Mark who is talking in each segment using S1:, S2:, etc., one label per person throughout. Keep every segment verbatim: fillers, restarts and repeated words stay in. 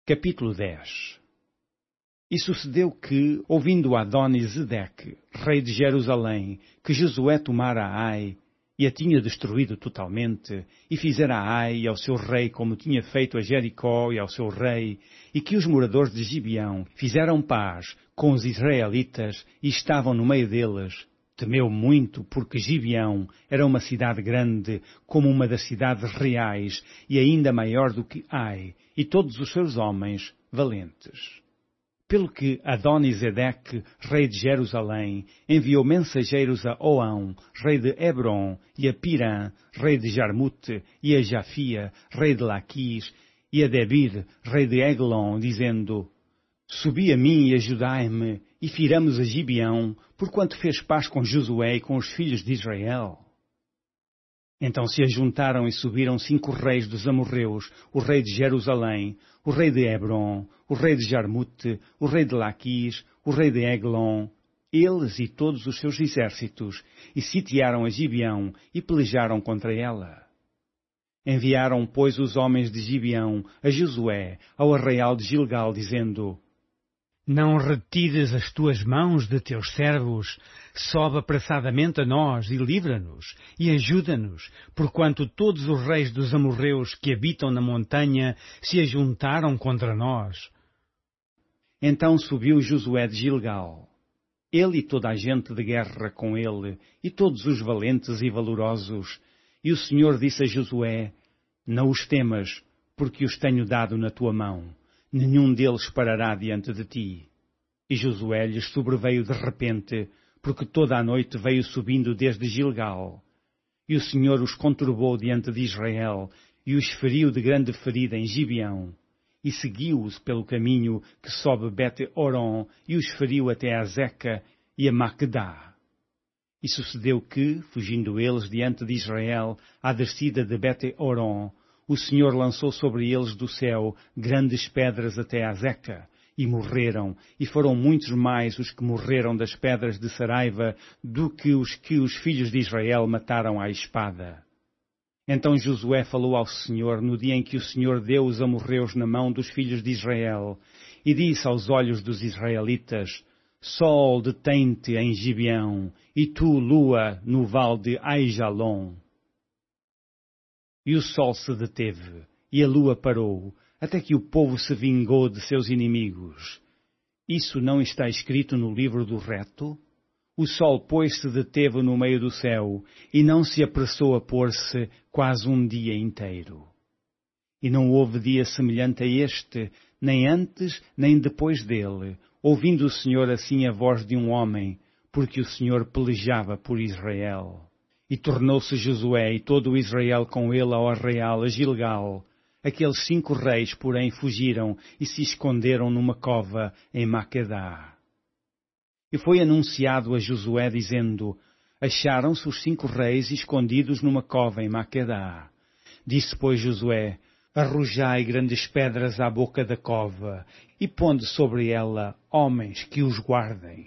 S1: Capítulo dez. E sucedeu que, ouvindo Adoni-Zedeque, rei de Jerusalém, que Josué tomara Ai, e a tinha destruído totalmente, e fizera a Ai e ao seu rei como tinha feito a Jericó e ao seu rei, e que os moradores de Gibeão fizeram paz com os israelitas e estavam no meio deles, temeu muito, porque Gibeão era uma cidade grande, como uma das cidades reais, e ainda maior do que Ai, e todos os seus homens valentes. Pelo que Adoni-Zedeque, rei de Jerusalém, enviou mensageiros a Oão, rei de Hebron, e a Pirã, rei de Jarmute, e a Jafia, rei de Laquis, e a Debir, rei de Eglon, dizendo: Subi a mim e ajudai-me, e firamos a Gibeão, porquanto fez paz com Josué e com os filhos de Israel. Então se ajuntaram e subiram cinco reis dos amorreus, o rei de Jerusalém, o rei de Hebron, o rei de Jarmute, o rei de Laquis, o rei de Eglon, eles e todos os seus exércitos, e sitiaram a Gibeão e pelejaram contra ela. Enviaram, pois, os homens de Gibeão a Josué, ao arraial de Gilgal, dizendo: Não retires as tuas mãos de teus servos, sobe apressadamente a nós e livra-nos, e ajuda-nos, porquanto todos os reis dos amorreus que habitam na montanha se ajuntaram contra nós. Então subiu Josué de Gilgal, ele e toda a gente de guerra com ele, e todos os valentes e valorosos, e o Senhor disse a Josué: Não os temas, porque os tenho dado na tua mão. Nenhum deles parará diante de ti. E Josué lhes sobreveio de repente, porque toda a noite veio subindo desde Gilgal. E o Senhor os conturbou diante de Israel, e os feriu de grande ferida em Gibeão. E seguiu-os pelo caminho que sobe Bet-Horon, e os feriu até a Zeca e a Maquedá. E sucedeu que, fugindo eles diante de Israel, à descida de Bet-Horon, o Senhor lançou sobre eles do céu grandes pedras até a Zeca, e morreram, e foram muitos mais os que morreram das pedras de Saraiva do que os que os filhos de Israel mataram à espada. Então Josué falou ao Senhor no dia em que o Senhor deu os amorreus na mão dos filhos de Israel, e disse aos olhos dos israelitas: Sol, detém-te em Gibeão, e tu, lua, no vale de Aijalon. E o sol se deteve, e a lua parou, até que o povo se vingou de seus inimigos. Isso não está escrito no livro do reto? O sol, pois, se deteve no meio do céu, e não se apressou a pôr-se quase um dia inteiro. E não houve dia semelhante a este, nem antes, nem depois dele, ouvindo o Senhor assim a voz de um homem, porque o Senhor pelejava por Israel. E tornou-se Josué e todo o Israel com ele ao arraial a Gilgal. Aqueles cinco reis, porém, fugiram e se esconderam numa cova em Maquedá. E foi anunciado a Josué, dizendo: Acharam-se os cinco reis escondidos numa cova em Maquedá. Disse, pois, Josué: Arrojai grandes pedras à boca da cova, e ponde sobre ela homens que os guardem.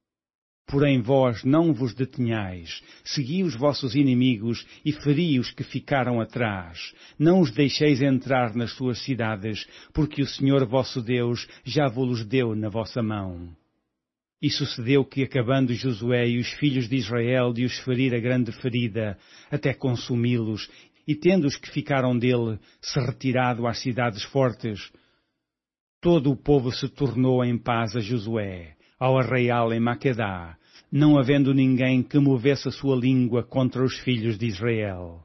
S1: Porém vós não vos detenhais, segui os vossos inimigos e feri os que ficaram atrás. Não os deixeis entrar nas suas cidades, porque o Senhor vosso Deus já vos deu na vossa mão. E sucedeu que, acabando Josué e os filhos de Israel de os ferir a grande ferida, até consumi-los, e tendo os que ficaram dele se retirado às cidades fortes, todo o povo se tornou em paz a Josué, ao arraial em Maquedá, não havendo ninguém que movesse a sua língua contra os filhos de Israel.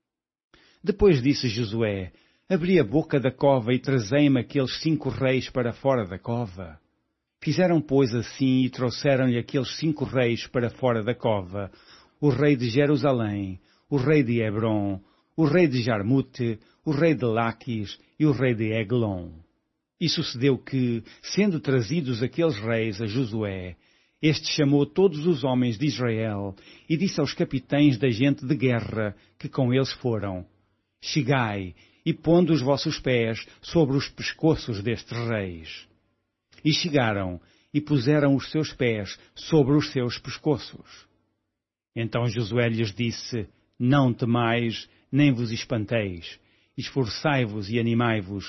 S1: Depois disse Josué: Abri a boca da cova e trazei-me aqueles cinco reis para fora da cova. Fizeram, pois, assim, e trouxeram-lhe aqueles cinco reis para fora da cova: o rei de Jerusalém, o rei de Hebron, o rei de Jarmute, o rei de Laquis e o rei de Eglon. E sucedeu que, sendo trazidos aqueles reis a Josué, este chamou todos os homens de Israel e disse aos capitães da gente de guerra que com eles foram: Chegai e pondo os vossos pés sobre os pescoços destes reis. E chegaram e puseram os seus pés sobre os seus pescoços. Então Josué lhes disse: Não temais, nem vos espanteis. Esforçai-vos e animai-vos,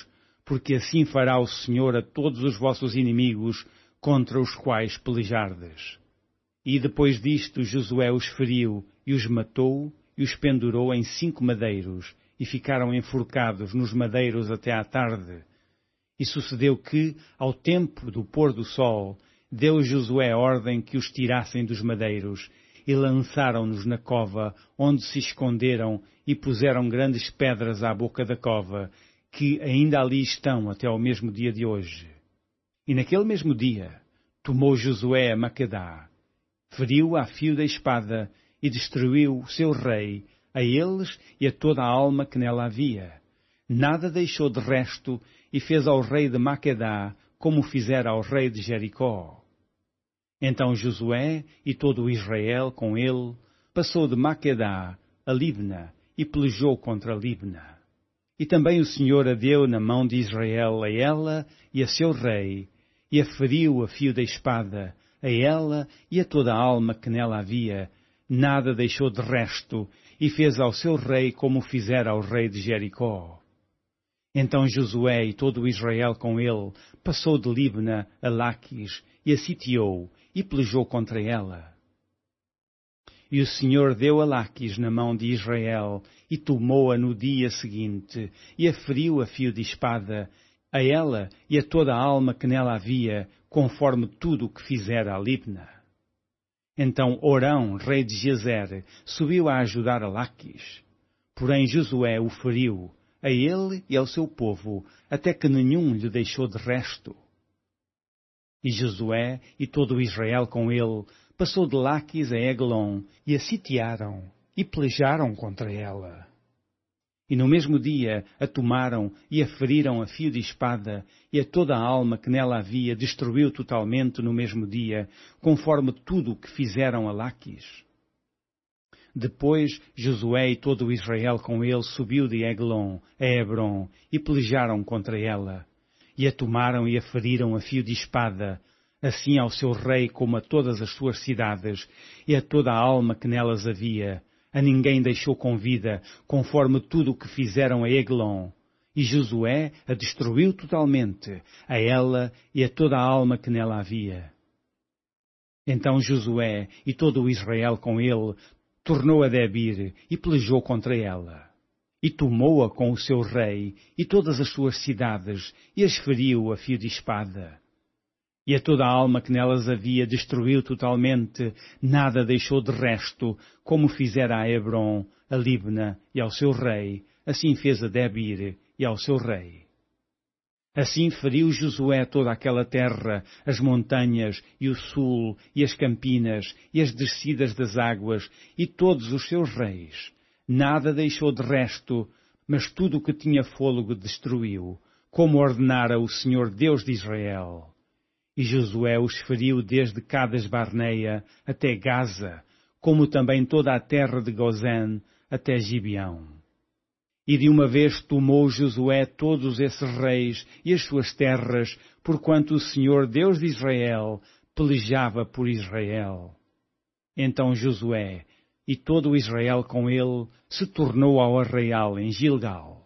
S1: porque assim fará o Senhor a todos os vossos inimigos contra os quais pelejardes. E depois disto Josué os feriu e os matou e os pendurou em cinco madeiros, e ficaram enforcados nos madeiros até à tarde. E sucedeu que, ao tempo do pôr do sol, deu Josué ordem que os tirassem dos madeiros, e lançaram-nos na cova, onde se esconderam, e puseram grandes pedras à boca da cova, que ainda ali estão até ao mesmo dia de hoje. E naquele mesmo dia, tomou Josué a Maquedá, feriu a fio da espada, e destruiu o seu rei, a eles e a toda a alma que nela havia. Nada deixou de resto, e fez ao rei de Maquedá, como fizera ao rei de Jericó. Então Josué e todo o Israel com ele passou de Maquedá a Libna e pelejou contra Libna. E também o Senhor a deu na mão de Israel a ela e a seu rei, e a feriu a fio da espada, a ela e a toda a alma que nela havia. Nada deixou de resto, e fez ao seu rei como fizera ao rei de Jericó. Então Josué e todo o Israel com ele passou de Libna a Laquis e a sitiou e pelejou contra ela. E o Senhor deu a Laquis na mão de Israel e tomou-a no dia seguinte e a feriu a fio de espada, a ela e a toda a alma que nela havia, conforme tudo o que fizera a Libna. Então Orão, rei de Gezer, subiu a ajudar a Laquis. Porém Josué o feriu, a ele e ao seu povo, até que nenhum lhe deixou de resto. E Josué e todo o Israel com ele passou de Laquis a Eglon, e a sitiaram, e pelejaram contra ela. E no mesmo dia a tomaram e a feriram a fio de espada, e a toda a alma que nela havia destruiu totalmente no mesmo dia, conforme tudo o que fizeram a Laquis. Depois Josué e todo o Israel com ele subiu de Eglon a Hebron, e pelejaram contra ela, e a tomaram e a feriram a fio de espada, assim ao seu rei como a todas as suas cidades, e a toda a alma que nelas havia. A ninguém deixou com vida, conforme tudo o que fizeram a Eglon. E Josué a destruiu totalmente, a ela e a toda a alma que nela havia. Então Josué e todo o Israel com ele tornou a Debir e pelejou contra ela. E tomou-a com o seu rei e todas as suas cidades, e as feriu a fio de espada. E a toda a alma que nelas havia destruiu totalmente, nada deixou de resto, como fizera a Hebron, a Libna e ao seu rei, assim fez a Debir e ao seu rei. Assim feriu Josué toda aquela terra, as montanhas, e o sul, e as campinas, e as descidas das águas, e todos os seus reis. Nada deixou de resto, mas tudo o que tinha fôlego destruiu, como ordenara o Senhor Deus de Israel. E Josué os feriu desde Cades Barneia até Gaza, como também toda a terra de Gozém até Gibeão. E de uma vez tomou Josué todos esses reis e as suas terras, porquanto o Senhor Deus de Israel pelejava por Israel. Então Josué e todo o Israel com ele se tornou ao arraial em Gilgal.